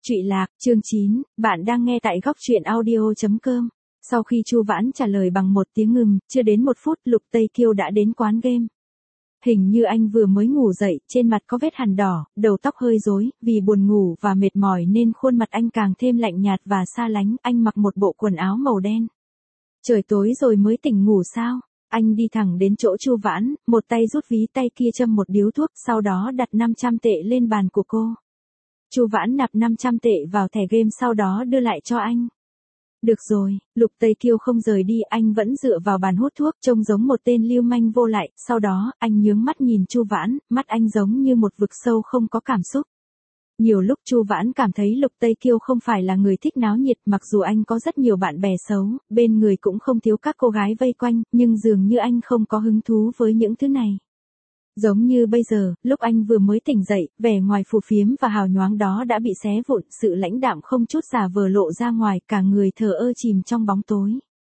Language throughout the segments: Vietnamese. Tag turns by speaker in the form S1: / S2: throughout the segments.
S1: Trụy Lạc, chương 9, bạn đang nghe tại góc truyện audio.com. Sau khi Chu Vãn trả lời bằng một tiếng ngừng, chưa đến 1 phút Lục Tây Kiêu đã đến quán game. Hình như anh vừa mới ngủ dậy, trên mặt có vết hằn đỏ, đầu tóc hơi rối, vì buồn ngủ và mệt mỏi nên khuôn mặt anh càng thêm lạnh nhạt và xa lánh, anh mặc một bộ quần áo màu đen. Trời tối rồi mới tỉnh ngủ sao? Anh đi thẳng đến chỗ Chu Vãn, một tay rút ví tay kia châm một điếu thuốc, sau đó đặt 500 tệ lên bàn của cô. Chu Vãn nạp 500 tệ vào thẻ game sau đó đưa lại cho anh. Được rồi, Lục Tây Kiêu không rời đi, anh vẫn dựa vào bàn hút thuốc, trông giống một tên lưu manh vô lại, sau đó, anh nhướng mắt nhìn Chu Vãn, mắt anh giống như một vực sâu không có cảm xúc. Nhiều lúc Chu Vãn cảm thấy Lục Tây Kiêu không phải là người thích náo nhiệt, mặc dù anh có rất nhiều bạn bè xấu, bên người cũng không thiếu các cô gái vây quanh, nhưng dường như anh không có hứng thú với những thứ này. Giống như bây giờ, lúc anh vừa mới tỉnh dậy, vẻ ngoài phù phiếm và hào nhoáng đó đã bị xé vụn, sự lãnh đạm không chút giả vờ lộ ra ngoài, cả người thờ ơ chìm trong bóng tối.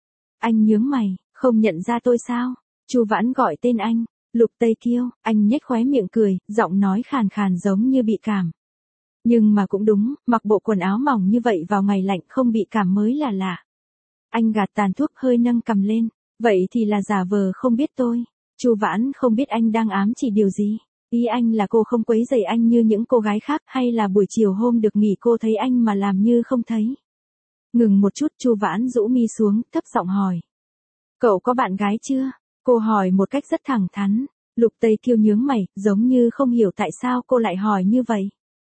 S1: Anh nhướng mày, không nhận ra tôi sao? Chu Vãn gọi tên anh, Lục Tây Kiêu, anh nhếch khóe miệng cười, giọng nói khàn khàn giống như bị cảm. Nhưng mà cũng đúng, mặc bộ quần áo mỏng như vậy vào ngày lạnh không bị cảm mới là lạ. Anh gạt tàn thuốc hơi nâng cằm lên, vậy thì là giả vờ không biết tôi. Chu Vãn không biết anh đang ám chỉ điều gì. Ý anh là cô không quấy rầy anh như những cô gái khác, hay là buổi chiều hôm được nghỉ cô thấy anh mà làm như không thấy. Ngừng một chút, Chu Vãn rũ mi xuống, thấp giọng hỏi. Cậu có bạn gái chưa? Cô hỏi một cách rất thẳng thắn. Lục Tây Kiêu nhướng mày, giống như không hiểu tại sao cô lại hỏi như vậy.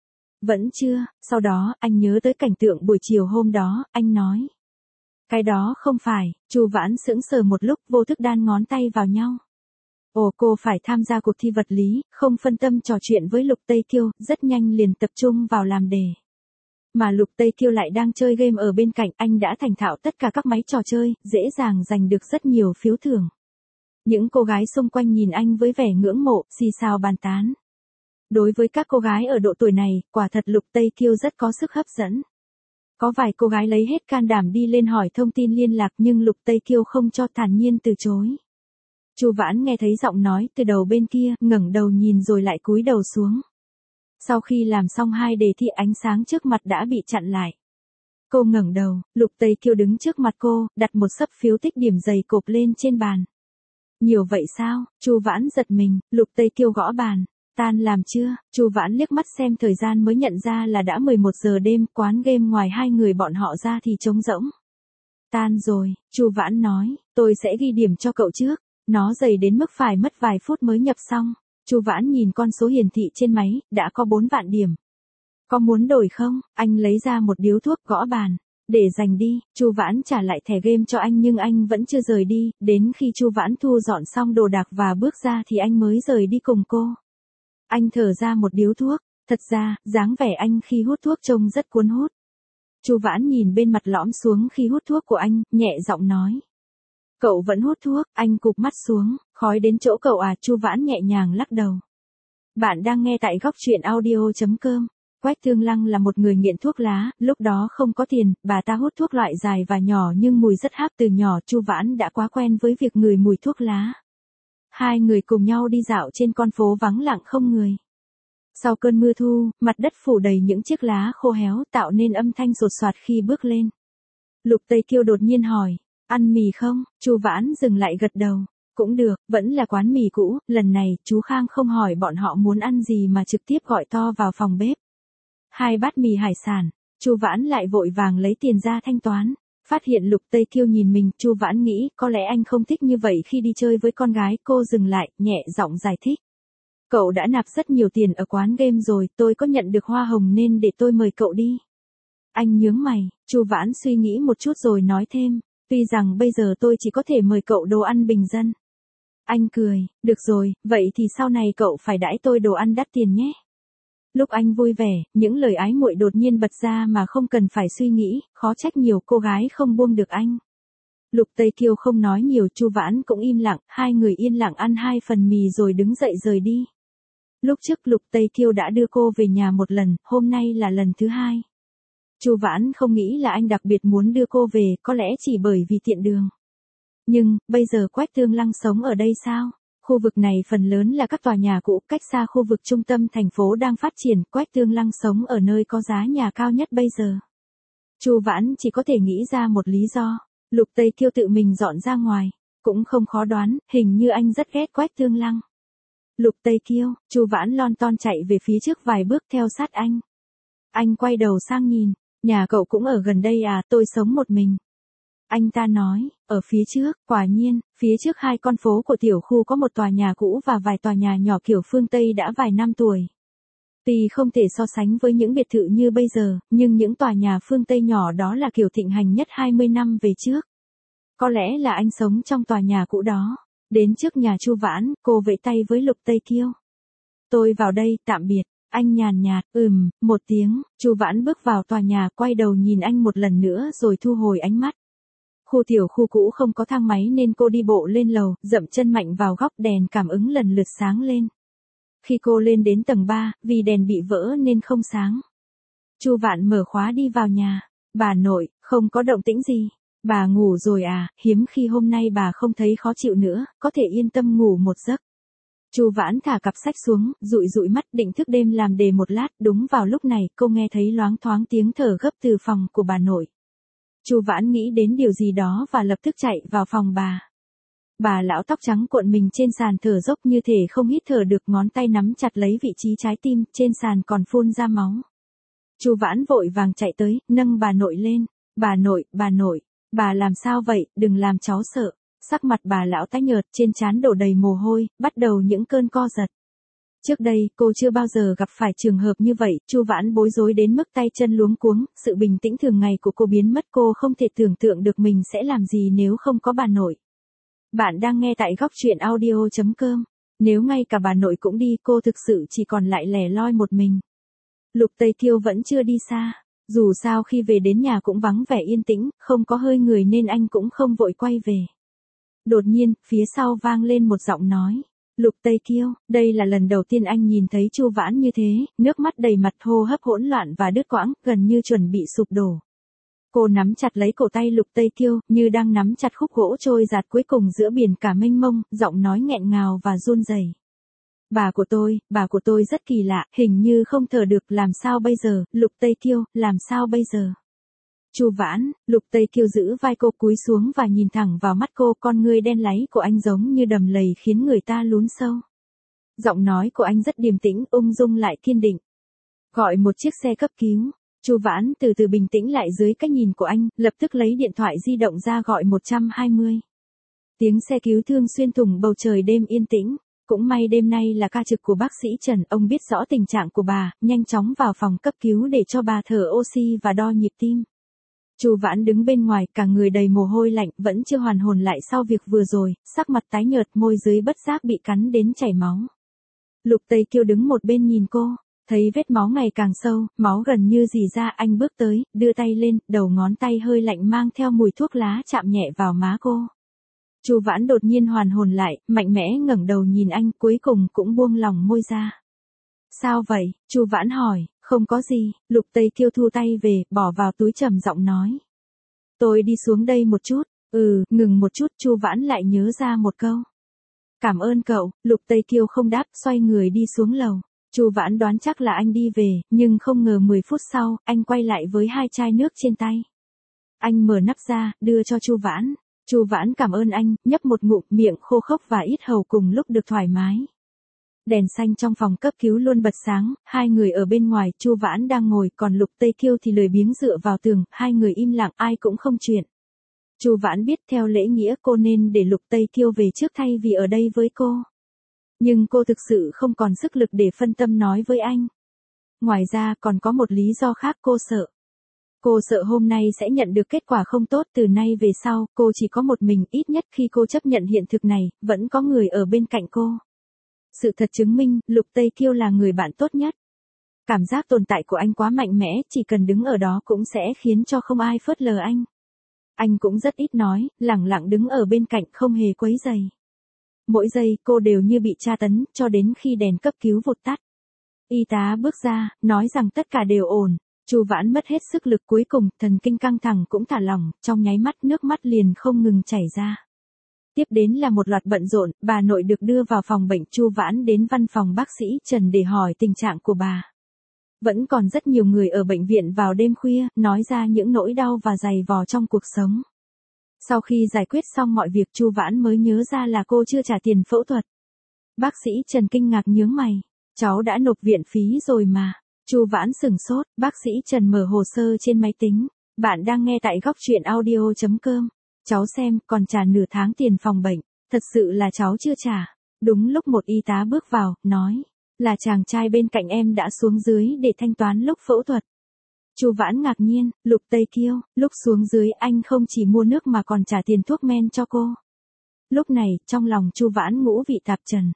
S1: Vẫn chưa. Sau đó, anh nhớ tới cảnh tượng buổi chiều hôm đó, anh nói. Cái đó không phải. Chu Vãn sững sờ một lúc, vô thức đan ngón tay vào nhau. Ồ, cô phải tham gia cuộc thi vật lý, không phân tâm trò chuyện với Lục Tây Kiêu, rất nhanh liền tập trung vào làm đề. Mà Lục Tây Kiêu lại đang chơi game ở bên cạnh, anh đã thành thạo tất cả các máy trò chơi, dễ dàng giành được rất nhiều phiếu thưởng. Những cô gái xung quanh nhìn anh với vẻ ngưỡng mộ, xì xào bàn tán. Đối với các cô gái ở độ tuổi này, quả thật Lục Tây Kiêu rất có sức hấp dẫn. Có vài cô gái lấy hết can đảm đi lên hỏi thông tin liên lạc nhưng Lục Tây Kiêu không cho, thản nhiên từ chối. Chu Vãn nghe thấy giọng nói từ đầu bên kia, ngẩng đầu nhìn rồi lại cúi đầu xuống. Sau khi làm xong 2 đề thi, ánh sáng trước mặt đã bị chặn lại. Cô ngẩng đầu, Lục Tây Kiêu đứng trước mặt cô, đặt một xấp phiếu tích điểm dày cộp lên trên bàn. Nhiều vậy sao? Chu Vãn giật mình, Lục Tây Kiêu gõ bàn. Tan làm chưa? Chu Vãn liếc mắt xem thời gian mới nhận ra là đã 11 giờ đêm, quán game ngoài 2 người bọn họ ra thì trống rỗng. Tan rồi, Chu Vãn nói, tôi sẽ ghi điểm cho cậu trước. Nó dày đến mức phải mất vài phút mới nhập xong. Chu Vãn nhìn con số hiển thị trên máy, đã có 4 vạn điểm. Có muốn đổi không? Anh lấy ra một điếu thuốc, gõ bàn. Để dành đi. Chu Vãn trả lại thẻ game cho anh nhưng anh vẫn chưa rời đi, đến khi Chu Vãn thu dọn xong đồ đạc và bước ra thì anh mới rời đi cùng cô. Anh thở ra một điếu thuốc, thật ra, dáng vẻ anh khi hút thuốc trông rất cuốn hút. Chu Vãn nhìn bên mặt lõm xuống khi hút thuốc của anh, nhẹ giọng nói. Cậu vẫn hút thuốc, anh cụp mắt xuống, khói đến chỗ cậu à? Chu Vãn nhẹ nhàng lắc đầu. Bạn đang nghe tại góc truyện audio.com. Quách Thương Lăng là một người nghiện thuốc lá, lúc đó không có tiền, bà ta hút thuốc loại dài và nhỏ nhưng mùi rất háp. Từ nhỏ Chu Vãn đã quá quen với việc ngửi mùi thuốc lá. Hai người cùng nhau đi dạo trên con phố vắng lặng không người. Sau cơn mưa thu, mặt đất phủ đầy những chiếc lá khô héo tạo nên âm thanh sột soạt khi bước lên. Lục Tây Kiêu đột nhiên hỏi. Ăn mì không? Chu Vãn dừng lại gật đầu. Cũng được, vẫn là quán mì cũ, lần này chú Khang không hỏi bọn họ muốn ăn gì mà trực tiếp gọi to vào phòng bếp. 2 bát mì hải sản. Chu Vãn lại vội vàng lấy tiền ra thanh toán. Phát hiện Lục Tây Kiêu nhìn mình, Chu Vãn nghĩ có lẽ anh không thích như vậy khi đi chơi với con gái. Cô dừng lại, nhẹ giọng giải thích. Cậu đã nạp rất nhiều tiền ở quán game rồi, tôi có nhận được hoa hồng nên để tôi mời cậu đi. Anh nhướng mày, Chu Vãn suy nghĩ một chút rồi nói thêm. Tuy rằng bây giờ tôi chỉ có thể mời cậu đồ ăn bình dân. Anh cười, được rồi, vậy thì sau này cậu phải đãi tôi đồ ăn đắt tiền nhé. Lúc anh vui vẻ, những lời ái muội đột nhiên bật ra mà không cần phải suy nghĩ, khó trách nhiều cô gái không buông được anh. Lục Tây Kiêu không nói nhiều, Chu Vãn cũng im lặng, hai người yên lặng ăn 2 phần mì rồi đứng dậy rời đi. Lúc trước Lục Tây Kiêu đã đưa cô về nhà một lần, hôm nay là lần thứ 2. Chu Vãn không nghĩ là anh đặc biệt muốn đưa cô về, có lẽ chỉ bởi vì tiện đường. Nhưng, bây giờ Quách Thương Lăng sống ở đây sao? Khu vực này phần lớn là các tòa nhà cũ, cách xa khu vực trung tâm thành phố đang phát triển. Quách Tương Lăng sống ở nơi có giá nhà cao nhất bây giờ. Chu Vãn chỉ có thể nghĩ ra một lý do. Lục Tây Kiêu tự mình dọn ra ngoài. Cũng không khó đoán, hình như anh rất ghét Quách Tương Lăng. Lục Tây Kiêu, Chu Vãn lon ton chạy về phía trước vài bước theo sát anh. Anh quay đầu sang nhìn, nhà cậu cũng ở gần đây à, tôi sống một mình. Anh ta nói, ở phía trước, quả nhiên, phía trước 2 con phố của tiểu khu có một tòa nhà cũ và vài tòa nhà nhỏ kiểu phương Tây đã vài năm tuổi. Tuy không thể so sánh với những biệt thự như bây giờ, nhưng những tòa nhà phương Tây nhỏ đó là kiểu thịnh hành nhất 20 năm về trước. Có lẽ là anh sống trong tòa nhà cũ đó. Đến trước nhà Chu Vãn, cô vẫy tay với Lục Tây Kiêu. Tôi vào đây, tạm biệt. Anh nhàn nhạt, một tiếng. Chu Vãn bước vào tòa nhà, quay đầu nhìn anh một lần nữa rồi thu hồi ánh mắt. Khu tiểu khu cũ không có thang máy nên cô đi bộ lên lầu, dậm chân mạnh vào góc, đèn cảm ứng lần lượt sáng lên. Khi cô lên đến tầng 3, vì đèn bị vỡ nên không sáng. Chu Vãn mở khóa đi vào nhà. Bà nội, không có động tĩnh gì. Bà ngủ rồi à, hiếm khi hôm nay bà không thấy khó chịu nữa, có thể yên tâm ngủ một giấc. Chu Vãn thả cặp sách xuống, dụi dụi mắt định thức đêm làm đề một lát. Đúng vào lúc này, cô nghe thấy loáng thoáng tiếng thở gấp từ phòng của bà nội. Chu Vãn nghĩ đến điều gì đó và lập tức chạy vào phòng bà. Bà lão tóc trắng cuộn mình trên sàn thở dốc như thể không hít thở được, ngón tay nắm chặt lấy vị trí trái tim, trên sàn còn phun ra máu. Chu Vãn vội vàng chạy tới, nâng bà nội lên. Bà nội, bà làm sao vậy, đừng làm cháu sợ. Sắc mặt bà lão tái nhợt, trên trán đổ đầy mồ hôi, bắt đầu những cơn co giật. Trước đây, cô chưa bao giờ gặp phải trường hợp như vậy. Chu Vãn bối rối đến mức tay chân luống cuống, sự bình tĩnh thường ngày của cô biến mất, cô không thể tưởng tượng được mình sẽ làm gì nếu không có bà nội. Bạn đang nghe tại góc truyện audio.com. Nếu ngay cả bà nội cũng đi, cô thực sự chỉ còn lại lẻ loi một mình. Lục Tây Kiêu vẫn chưa đi xa. Dù sao khi về đến nhà cũng vắng vẻ yên tĩnh, không có hơi người nên anh cũng không vội quay về. Đột nhiên, phía sau vang lên một giọng nói. Lục Tây Kiêu, đây là lần đầu tiên anh nhìn thấy Chu Vãn như thế, nước mắt đầy mặt, hô hấp hỗn loạn và đứt quãng, gần như chuẩn bị sụp đổ. Cô nắm chặt lấy cổ tay Lục Tây Kiêu, như đang nắm chặt khúc gỗ trôi dạt cuối cùng giữa biển cả mênh mông, giọng nói nghẹn ngào và run rẩy. Bà của tôi rất kỳ lạ, hình như không thở được, làm sao bây giờ, Lục Tây Kiêu, làm sao bây giờ? Chu Vãn, Lục Tây Kiêu giữ vai cô cúi xuống và nhìn thẳng vào mắt cô, con ngươi đen láy của anh giống như đầm lầy khiến người ta lún sâu. Giọng nói của anh rất điềm tĩnh, ung dung lại kiên định. Gọi một chiếc xe cấp cứu. Chu Vãn từ từ bình tĩnh lại dưới cái nhìn của anh, lập tức lấy điện thoại di động ra gọi 120. Tiếng xe cứu thương xuyên thủng bầu trời đêm yên tĩnh. Cũng may đêm nay là ca trực của bác sĩ Trần, ông biết rõ tình trạng của bà, nhanh chóng vào phòng cấp cứu để cho bà thở oxy và đo nhịp tim. Chu Vãn đứng bên ngoài, cả người đầy mồ hôi lạnh, vẫn chưa hoàn hồn lại sau việc vừa rồi, sắc mặt tái nhợt, môi dưới bất giác bị cắn đến chảy máu. Lục Tây Kiêu đứng một bên nhìn cô, thấy vết máu ngày càng sâu, máu gần như rỉ ra, anh bước tới, đưa tay lên, đầu ngón tay hơi lạnh mang theo mùi thuốc lá chạm nhẹ vào má cô. Chu Vãn đột nhiên hoàn hồn lại, mạnh mẽ ngẩng đầu nhìn anh, cuối cùng cũng buông lỏng môi ra. Sao vậy? Chu Vãn hỏi. Không có gì. Lục Tây Kiêu thu tay về, bỏ vào túi, trầm giọng nói. Tôi đi xuống đây một chút. Ngừng một chút, Chu Vãn lại nhớ ra một câu. Cảm ơn cậu. Lục Tây Kiêu không đáp, xoay người đi xuống lầu. Chu Vãn đoán chắc là anh đi về, nhưng không ngờ 10 phút sau, anh quay lại với 2 chai nước trên tay. Anh mở nắp ra, đưa cho Chu Vãn. Chu Vãn cảm ơn anh, nhấp một ngụm, miệng khô khốc và yết hầu cùng lúc được thoải mái. Đèn xanh trong phòng cấp cứu luôn bật sáng, 2 người ở bên ngoài, Chu Vãn đang ngồi, còn Lục Tây Kiêu thì lười biếng dựa vào tường, 2 người im lặng, ai cũng không chuyện. Chu Vãn biết theo lễ nghĩa cô nên để Lục Tây Kiêu về trước thay vì ở đây với cô. Nhưng cô thực sự không còn sức lực để phân tâm nói với anh. Ngoài ra còn có một lý do khác, cô sợ. Cô sợ hôm nay sẽ nhận được kết quả không tốt, từ nay về sau, cô chỉ có một mình, ít nhất khi cô chấp nhận hiện thực này, vẫn có người ở bên cạnh cô. Sự thật chứng minh, Lục Tây Kiêu là người bạn tốt nhất. Cảm giác tồn tại của anh quá mạnh mẽ, chỉ cần đứng ở đó cũng sẽ khiến cho không ai phớt lờ anh. Anh cũng rất ít nói, lẳng lặng đứng ở bên cạnh không hề quấy rầy. Mỗi giây cô đều như bị tra tấn, cho đến khi đèn cấp cứu vụt tắt. Y tá bước ra, nói rằng tất cả đều ổn. Chu Vãn mất hết sức lực, cuối cùng, thần kinh căng thẳng cũng thả lỏng, trong nháy mắt nước mắt liền không ngừng chảy ra. Tiếp đến là một loạt bận rộn, bà nội được đưa vào phòng bệnh, Chu Vãn đến văn phòng bác sĩ Trần để hỏi tình trạng của bà. Vẫn còn rất nhiều người ở bệnh viện vào đêm khuya, nói ra những nỗi đau và dày vò trong cuộc sống. Sau khi giải quyết xong mọi việc, Chu Vãn mới nhớ ra là cô chưa trả tiền phẫu thuật. Bác sĩ Trần kinh ngạc nhướng mày, cháu đã nộp viện phí rồi mà. Chu Vãn sửng sốt, bác sĩ Trần mở hồ sơ trên máy tính. Bạn đang nghe tại góc truyện audio.com. Cháu xem, còn trả nửa tháng tiền phòng bệnh, thật sự là cháu chưa trả. Đúng lúc một y tá bước vào, nói, là chàng trai bên cạnh em đã xuống dưới để thanh toán lúc phẫu thuật. Chu Vãn ngạc nhiên, Lục Tây Kiêu, lúc xuống dưới anh không chỉ mua nước mà còn trả tiền thuốc men cho cô. Lúc này, trong lòng Chu Vãn ngũ vị tạp trần.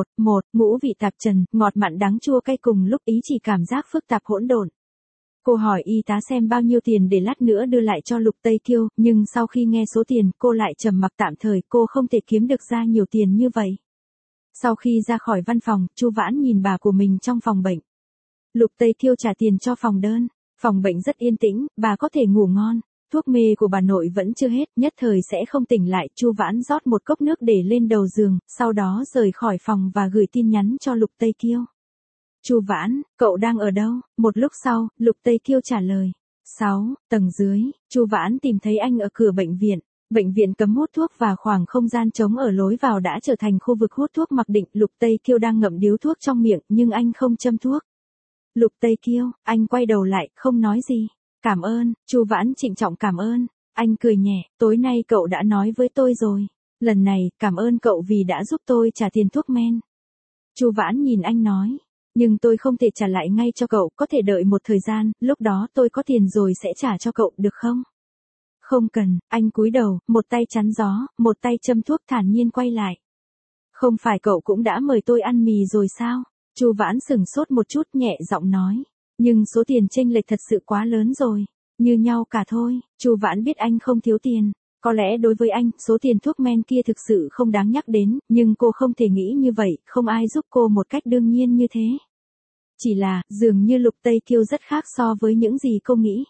S1: Ngũ vị tạp trần, ngọt mặn đắng chua cay cùng lúc, ý chỉ cảm giác phức tạp hỗn độn. Cô hỏi y tá xem bao nhiêu tiền để lát nữa đưa lại cho Lục Tây Kiêu, nhưng sau khi nghe số tiền, cô lại trầm mặc, tạm thời cô không thể kiếm được ra nhiều tiền như vậy. Sau khi ra khỏi văn phòng, Chu Vãn nhìn bà của mình trong phòng bệnh. Lục Tây Kiêu trả tiền cho phòng đơn, phòng bệnh rất yên tĩnh, bà có thể ngủ ngon. Thuốc mê của bà nội vẫn chưa hết, nhất thời sẽ không tỉnh lại. Chu Vãn rót một cốc nước để lên đầu giường, sau đó rời khỏi phòng và gửi tin nhắn cho Lục Tây Kiêu. Chu Vãn, cậu đang ở đâu? Một lúc sau, Lục Tây Kiêu trả lời. 6, tầng dưới. Chu Vãn tìm thấy anh ở cửa bệnh viện. Bệnh viện cấm hút thuốc và khoảng không gian trống ở lối vào đã trở thành khu vực hút thuốc mặc định. Lục Tây Kiêu đang ngậm điếu thuốc trong miệng, nhưng anh không châm thuốc. Lục Tây Kiêu, anh quay đầu lại, không nói gì. Cảm ơn, Chu Vãn trịnh trọng cảm ơn. Anh cười nhẹ, tối nay cậu đã nói với tôi rồi. Lần này, cảm ơn cậu vì đã giúp tôi trả tiền thuốc men. Chu Vãn nhìn anh nói. Nhưng tôi không thể trả lại ngay cho cậu, có thể đợi một thời gian, lúc đó tôi có tiền rồi sẽ trả cho cậu, được không? Không cần, anh cúi đầu, một tay chắn gió, một tay châm thuốc, thản nhiên quay lại. Không phải cậu cũng đã mời tôi ăn mì rồi sao? Chu Vãn sửng sốt một chút, nhẹ giọng nói. Nhưng số tiền chênh lệch thật sự quá lớn rồi. Như nhau cả thôi. Chu Vãn biết anh không thiếu tiền. Có lẽ đối với anh, số tiền thuốc men kia thực sự không đáng nhắc đến, nhưng cô không thể nghĩ như vậy, không ai giúp cô một cách đương nhiên như thế. Chỉ là, dường như Lục Tây Kiêu rất khác so với những gì cô nghĩ.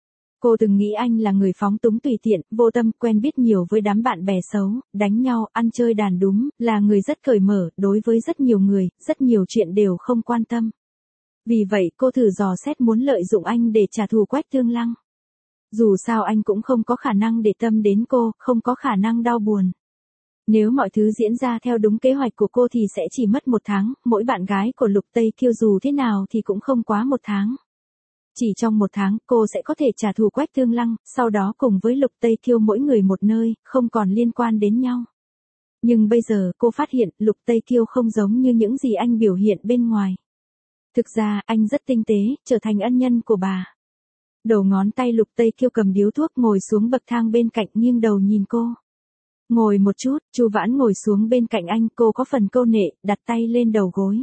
S1: Cô từng nghĩ anh là người phóng túng tùy tiện, vô tâm, quen biết nhiều với đám bạn bè xấu, đánh nhau, ăn chơi đàn đúng, là người rất cởi mở, đối với rất nhiều người, rất nhiều chuyện đều không quan tâm. Vì vậy cô thử dò xét muốn lợi dụng anh để trả thù Quách Thương Lăng. Dù sao anh cũng không có khả năng để tâm đến cô, không có khả năng đau buồn. Nếu mọi thứ diễn ra theo đúng kế hoạch của cô thì sẽ chỉ mất 1 tháng, mỗi bạn gái của Lục Tây Kiêu dù thế nào thì cũng không quá 1 tháng. Chỉ trong 1 tháng cô sẽ có thể trả thù Quách Thương Lăng, sau đó cùng với Lục Tây Kiêu mỗi người một nơi, không còn liên quan đến nhau. Nhưng bây giờ cô phát hiện Lục Tây Kiêu không giống như những gì anh biểu hiện bên ngoài. Thực ra anh rất tinh tế, trở thành ân nhân của bà. Đầu ngón tay Lục Tây Kiêu cầm điếu thuốc, ngồi xuống bậc thang bên cạnh, nghiêng đầu nhìn cô. Ngồi một chút, Chu Vãn ngồi xuống bên cạnh anh, cô có phần câu nệ, đặt tay lên đầu gối.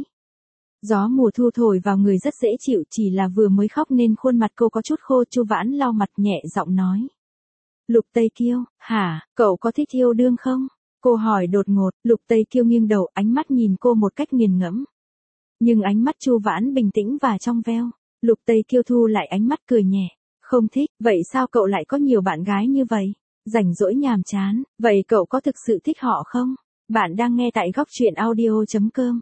S1: Gió mùa thu thổi vào người rất dễ chịu, chỉ là vừa mới khóc nên khuôn mặt cô có chút khô. Chu Vãn lau mặt, nhẹ giọng nói. Lục Tây Kiêu, hả, cậu có thích yêu đương không? Cô hỏi đột ngột. Lục Tây Kiêu nghiêng đầu, ánh mắt nhìn cô một cách nghiền ngẫm. Nhưng ánh mắt Chu Vãn bình tĩnh và trong veo. Lục Tây Kiêu thu lại ánh mắt, cười nhẹ. Không thích, vậy sao cậu lại có nhiều bạn gái như vậy? Rảnh rỗi nhàm chán, vậy cậu có thực sự thích họ không? Bạn đang nghe tại góc truyện audio.com.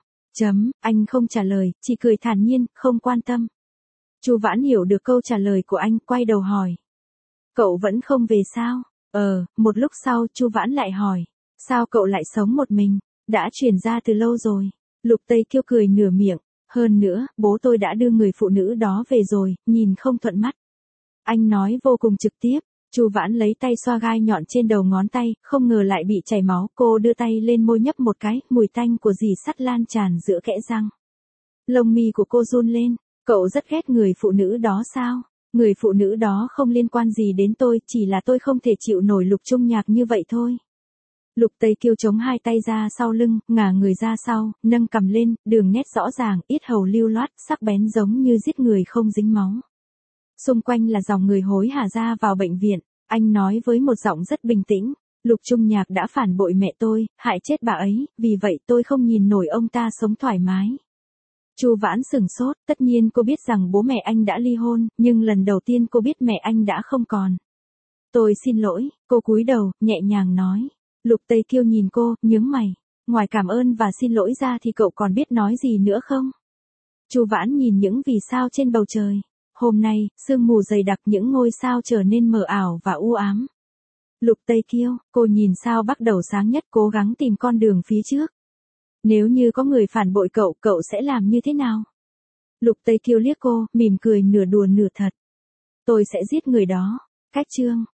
S1: Anh không trả lời, chỉ cười thản nhiên, không quan tâm. Chu Vãn hiểu được câu trả lời của anh, quay đầu hỏi. Cậu vẫn không về sao? Một lúc sau, Chu Vãn lại hỏi. Sao cậu lại sống một mình? Đã chuyển ra từ lâu rồi. Lục Tây Kiêu cười nửa miệng. Hơn nữa, bố tôi đã đưa người phụ nữ đó về rồi, nhìn không thuận mắt. Anh nói vô cùng trực tiếp. Chu Vãn lấy tay xoa gai nhọn trên đầu ngón tay, không ngờ lại bị chảy máu. Cô đưa tay lên môi nhấp một cái, mùi tanh của dì sắt lan tràn giữa kẽ răng. Lông mi của cô run lên. Cậu rất ghét người phụ nữ đó sao? Người phụ nữ đó không liên quan gì đến tôi, chỉ là tôi không thể chịu nổi Lục Trung Nhạc như vậy thôi. Lục Tây Kiêu chống hai tay ra sau lưng, ngả người ra sau, nâng cằm lên, đường nét rõ ràng, yết hầu lưu loát, sắc bén giống như giết người không dính máu. Xung quanh là dòng người hối hả ra vào bệnh viện. Anh nói với một giọng rất bình tĩnh. Lục Trung Nhạc đã phản bội mẹ tôi, hại chết bà ấy, vì vậy tôi không nhìn nổi ông ta sống thoải mái. Chu Vãn sửng sốt, tất nhiên cô biết rằng bố mẹ anh đã ly hôn, nhưng lần đầu tiên cô biết mẹ anh đã không còn. Tôi xin lỗi, cô cúi đầu, nhẹ nhàng nói. Lục Tây Kiêu nhìn cô, nhướng mày. Ngoài cảm ơn và xin lỗi ra thì cậu còn biết nói gì nữa không? Chu Vãn nhìn những vì sao trên bầu trời. Hôm nay, sương mù dày đặc, những ngôi sao trở nên mờ ảo và u ám. Lục Tây Kiêu, cô nhìn sao bắt đầu sáng nhất, cố gắng tìm con đường phía trước. Nếu như có người phản bội cậu, cậu sẽ làm như thế nào? Lục Tây Kiêu liếc cô, mỉm cười nửa đùa nửa thật. Tôi sẽ giết người đó. Cách chương.